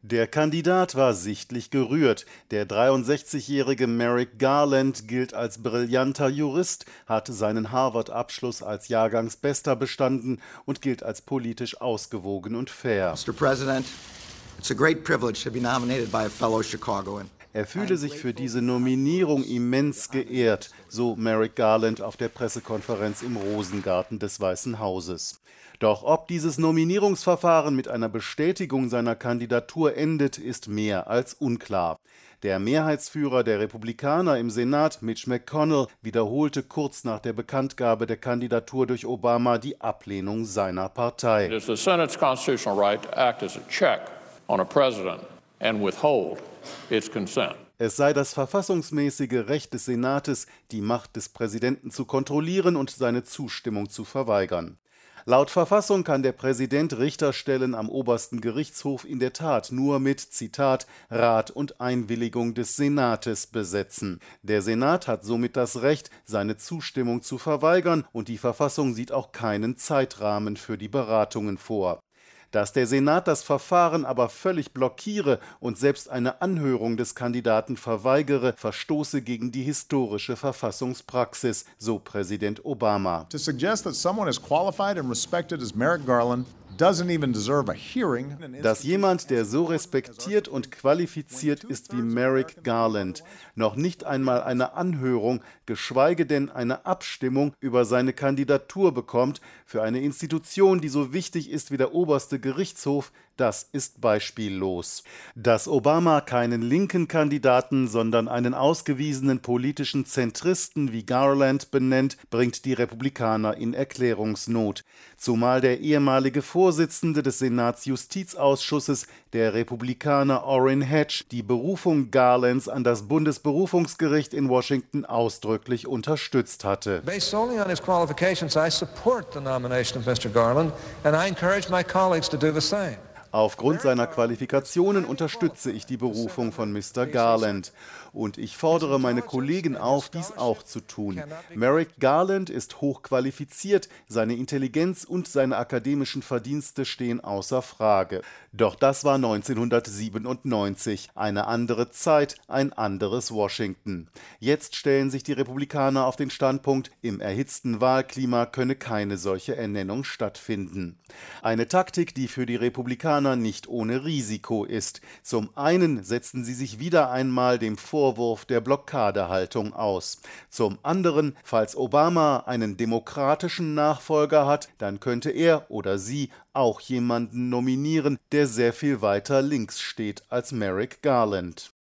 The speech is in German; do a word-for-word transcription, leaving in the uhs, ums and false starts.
Der Kandidat war sichtlich gerührt. Der dreiundsechzigjährige Merrick Garland gilt als brillanter Jurist, hat seinen Harvard-Abschluss als Jahrgangsbester bestanden und gilt als politisch ausgewogen und fair. Mister President, it's a great privilege to be nominated by a fellow Chicagoan. Er fühle sich für diese Nominierung immens geehrt, so Merrick Garland auf der Pressekonferenz im Rosengarten des Weißen Hauses. Doch ob dieses Nominierungsverfahren mit einer Bestätigung seiner Kandidatur endet, ist mehr als unklar. Der Mehrheitsführer der Republikaner im Senat, Mitch McConnell, wiederholte kurz nach der Bekanntgabe der Kandidatur durch Obama die Ablehnung seiner Partei. It is the Senate's constitutional right to act as a check on a president and withhold its consent. Es sei das verfassungsmäßige Recht des Senates, die Macht des Präsidenten zu kontrollieren und seine Zustimmung zu verweigern. Laut Verfassung kann der Präsident Richterstellen am obersten Gerichtshof in der Tat nur mit, Zitat, Rat und Einwilligung des Senates besetzen. Der Senat hat somit das Recht, seine Zustimmung zu verweigern, und die Verfassung sieht auch keinen Zeitrahmen für die Beratungen vor. Dass der Senat das Verfahren aber völlig blockiere und selbst eine Anhörung des Kandidaten verweigere, verstoße gegen die historische Verfassungspraxis, so Präsident Obama. To suggest that someone as qualified and respected as Merrick Garland doesn't even deserve a hearing. Dass jemand, der so respektiert und qualifiziert ist wie Merrick Garland, noch nicht einmal eine Anhörung, geschweige denn eine Abstimmung über seine Kandidatur bekommt, für eine Institution, die so wichtig ist wie der oberste Gerichtshof, das ist beispiellos. Dass Obama keinen linken Kandidaten, sondern einen ausgewiesenen politischen Zentristen wie Garland benennt, bringt die Republikaner in Erklärungsnot. Zumal der ehemalige Vorsitzende des Senatsjustizausschusses, der Republikaner Orrin Hatch, die Berufung Garlands an das Bundesberufungsgericht in Washington ausdrücklich unterstützt hatte. Based solely on his qualifications, I support the nomination of Mister Garland, and I encourage my colleagues to do the same. Aufgrund seiner Qualifikationen unterstütze ich die Berufung von Mister Garland. Und ich fordere meine Kollegen auf, dies auch zu tun. Merrick Garland ist hochqualifiziert, seine Intelligenz und seine akademischen Verdienste stehen außer Frage. Doch das war neunzehnhundertsiebenundneunzig, eine andere Zeit, ein anderes Washington. Jetzt stellen sich die Republikaner auf den Standpunkt, im erhitzten Wahlklima könne keine solche Ernennung stattfinden. Eine Taktik, die für die Republikaner nicht ohne Risiko ist. Zum einen setzen sie sich wieder einmal dem Vorwurf der Blockadehaltung aus. Zum anderen, falls Obama einen demokratischen Nachfolger hat, dann könnte er oder sie auch jemanden nominieren, der sehr viel weiter links steht als Merrick Garland.